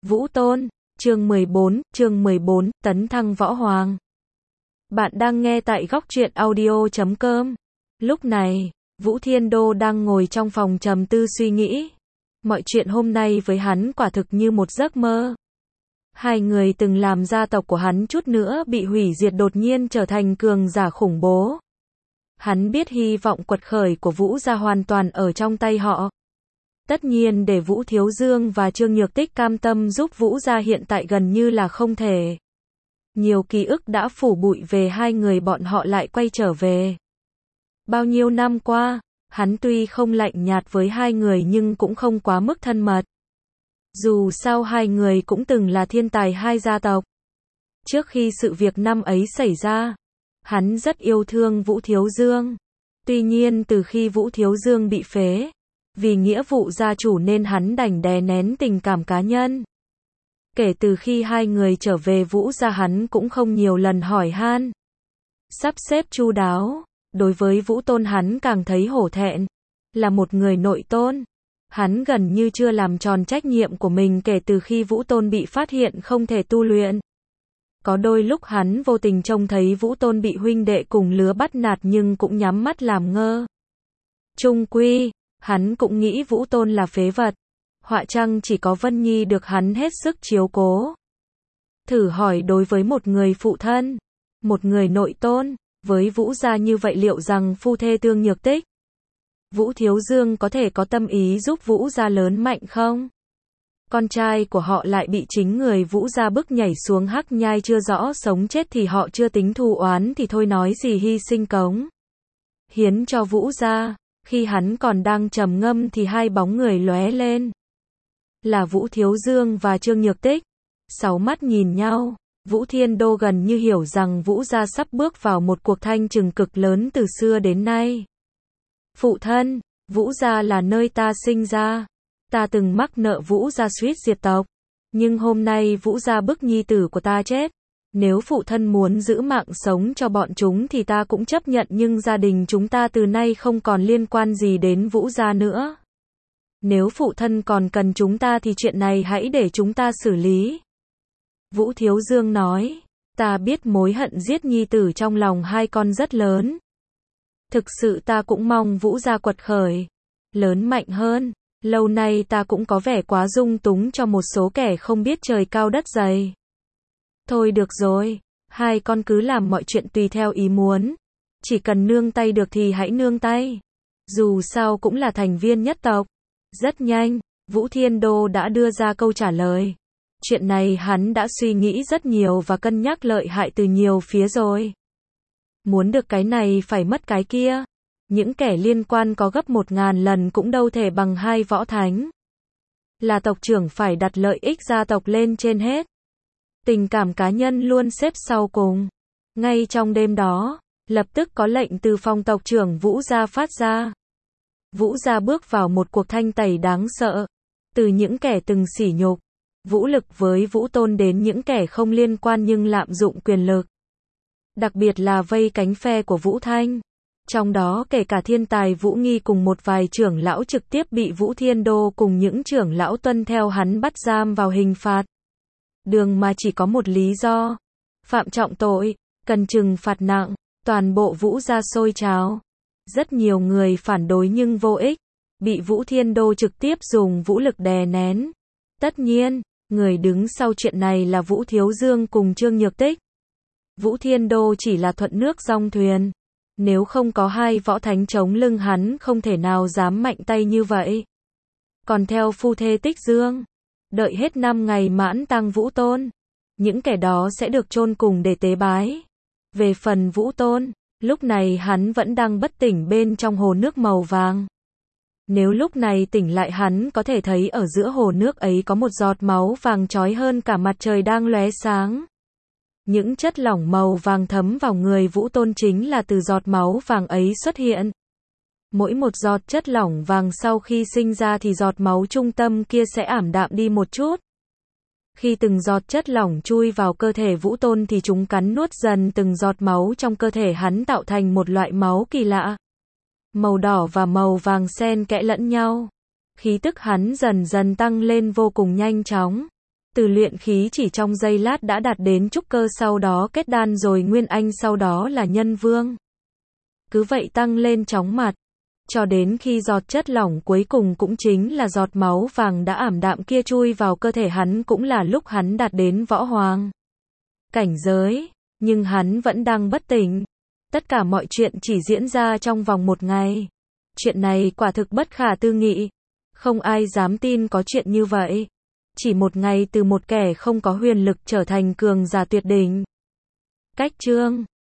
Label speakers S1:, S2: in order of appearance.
S1: Vũ Tôn, chương 14, tấn thăng võ hoàng. Bạn đang nghe tại góc truyện audio.com. Lúc này, Vũ Thiên Đô đang ngồi trong phòng trầm tư suy nghĩ. Mọi chuyện hôm nay với hắn quả thực như một giấc mơ. Hai người từng làm gia tộc của hắn chút nữa bị hủy diệt đột nhiên trở thành cường giả khủng bố. Hắn biết hy vọng quật khởi của Vũ gia hoàn toàn ở trong tay họ. Tất nhiên để Vũ Thiếu Dương và Trương Nhược Tích cam tâm giúp Vũ gia hiện tại gần như là không thể. Nhiều ký ức đã phủ bụi về hai người bọn họ lại quay trở về. Bao nhiêu năm qua, hắn tuy không lạnh nhạt với hai người nhưng cũng không quá mức thân mật. Dù sao hai người cũng từng là thiên tài hai gia tộc. Trước khi sự việc năm ấy xảy ra, hắn rất yêu thương Vũ Thiếu Dương. Tuy nhiên từ khi Vũ Thiếu Dương bị phế, vì nghĩa vụ gia chủ nên hắn đành đè nén tình cảm cá nhân. Kể từ khi hai người trở về Vũ gia hắn cũng không nhiều lần hỏi han. Sắp xếp chu đáo, đối với Vũ Tôn hắn càng thấy hổ thẹn. Là một người nội tôn, hắn gần như chưa làm tròn trách nhiệm của mình kể từ khi Vũ Tôn bị phát hiện không thể tu luyện. Có đôi lúc hắn vô tình trông thấy Vũ Tôn bị huynh đệ cùng lứa bắt nạt nhưng cũng nhắm mắt làm ngơ. Chung quy, hắn cũng nghĩ Vũ Tôn là phế vật. Họa chăng chỉ có Vân Nhi được hắn hết sức chiếu cố. Thử hỏi đối với một người phụ thân, một người nội tôn, với Vũ gia như vậy liệu rằng phu thê Trương Nhược Tích, Vũ Thiếu Dương có thể có tâm ý giúp Vũ gia lớn mạnh không? Con trai của họ lại bị chính người Vũ gia bức nhảy xuống hắc nhai chưa rõ sống chết thì họ chưa tính thù oán thì thôi nói gì hy sinh cống hiến cho Vũ gia. Khi hắn còn đang trầm ngâm thì hai bóng người lóe lên. Là Vũ Thiếu Dương và Trương Nhược Tích. Sáu mắt nhìn nhau, Vũ Thiên Đô gần như hiểu rằng Vũ gia sắp bước vào một cuộc thanh trừng cực lớn từ xưa đến nay. Phụ thân, Vũ gia là nơi ta sinh ra. Ta từng mắc nợ Vũ gia suýt diệt tộc. Nhưng hôm nay Vũ gia bức nhi tử của ta chết. Nếu phụ thân muốn giữ mạng sống cho bọn chúng thì ta cũng chấp nhận nhưng gia đình chúng ta từ nay không còn liên quan gì đến Vũ gia nữa. Nếu phụ thân còn cần chúng ta thì chuyện này hãy để chúng ta xử lý. Vũ Thiếu Dương nói, ta biết mối hận giết nhi tử trong lòng hai con rất lớn. Thực sự ta cũng mong Vũ gia quật khởi, lớn mạnh hơn. Lâu nay ta cũng có vẻ quá dung túng cho một số kẻ không biết trời cao đất dày. Thôi được rồi, hai con cứ làm mọi chuyện tùy theo ý muốn. Chỉ cần nương tay được thì hãy nương tay. Dù sao cũng là thành viên nhất tộc. Rất nhanh, Vũ Thiên Đô đã đưa ra câu trả lời. Chuyện này hắn đã suy nghĩ rất nhiều và cân nhắc lợi hại từ nhiều phía rồi. Muốn được cái này phải mất cái kia. Những kẻ liên quan có gấp 1000 lần cũng đâu thể bằng hai võ thánh. Là tộc trưởng phải đặt lợi ích gia tộc lên trên hết. Tình cảm cá nhân luôn xếp sau cùng. Ngay trong đêm đó, lập tức có lệnh từ phòng tộc trưởng Vũ gia phát ra. Vũ gia bước vào một cuộc thanh tẩy đáng sợ. Từ những kẻ từng sỉ nhục, vũ lực với Vũ Tôn đến những kẻ không liên quan nhưng lạm dụng quyền lực. Đặc biệt là vây cánh phe của Vũ Thanh. Trong đó kể cả thiên tài Vũ Nghi cùng một vài trưởng lão trực tiếp bị Vũ Thiên Đô cùng những trưởng lão tuân theo hắn bắt giam vào hình phạt. Đường mà chỉ có một lý do. Phạm trọng tội, cần trừng phạt nặng, toàn bộ Vũ gia sôi trào. Rất nhiều người phản đối nhưng vô ích, bị Vũ Thiên Đô trực tiếp dùng vũ lực đè nén. Tất nhiên, người đứng sau chuyện này là Vũ Thiếu Dương cùng Trương Nhược Tích. Vũ Thiên Đô chỉ là thuận nước dong thuyền. Nếu không có hai võ thánh chống lưng hắn không thể nào dám mạnh tay như vậy. Còn theo phu thê Tích Dương, đợi hết 5 ngày mãn tang Vũ Tôn, những kẻ đó sẽ được chôn cùng để tế bái. Về phần Vũ Tôn, lúc này hắn vẫn đang bất tỉnh bên trong hồ nước màu vàng. Nếu lúc này tỉnh lại hắn có thể thấy ở giữa hồ nước ấy có một giọt máu vàng chói hơn cả mặt trời đang lóe sáng. Những chất lỏng màu vàng thấm vào người Vũ Tôn chính là từ giọt máu vàng ấy xuất hiện. Mỗi một giọt chất lỏng vàng sau khi sinh ra thì giọt máu trung tâm kia sẽ ảm đạm đi một chút. Khi từng giọt chất lỏng chui vào cơ thể Vũ Tôn thì chúng cắn nuốt dần từng giọt máu trong cơ thể hắn tạo thành một loại máu kỳ lạ. Màu đỏ và màu vàng xen kẽ lẫn nhau. Khí tức hắn dần dần tăng lên vô cùng nhanh chóng. Từ luyện khí chỉ trong giây lát đã đạt đến trúc cơ, sau đó kết đan rồi nguyên anh, sau đó là nhân vương. Cứ vậy tăng lên chóng mặt, cho đến khi giọt chất lỏng cuối cùng cũng chính là giọt máu vàng đã ảm đạm kia chui vào cơ thể hắn, cũng là lúc hắn đạt đến võ hoàng cảnh giới, nhưng hắn vẫn đang bất tỉnh. Tất cả mọi chuyện chỉ diễn ra trong vòng một ngày. Chuyện này quả thực bất khả tư nghị. Không ai dám tin có chuyện như vậy. Chỉ một ngày từ một kẻ không có huyền lực trở thành cường giả tuyệt đỉnh. Cách chương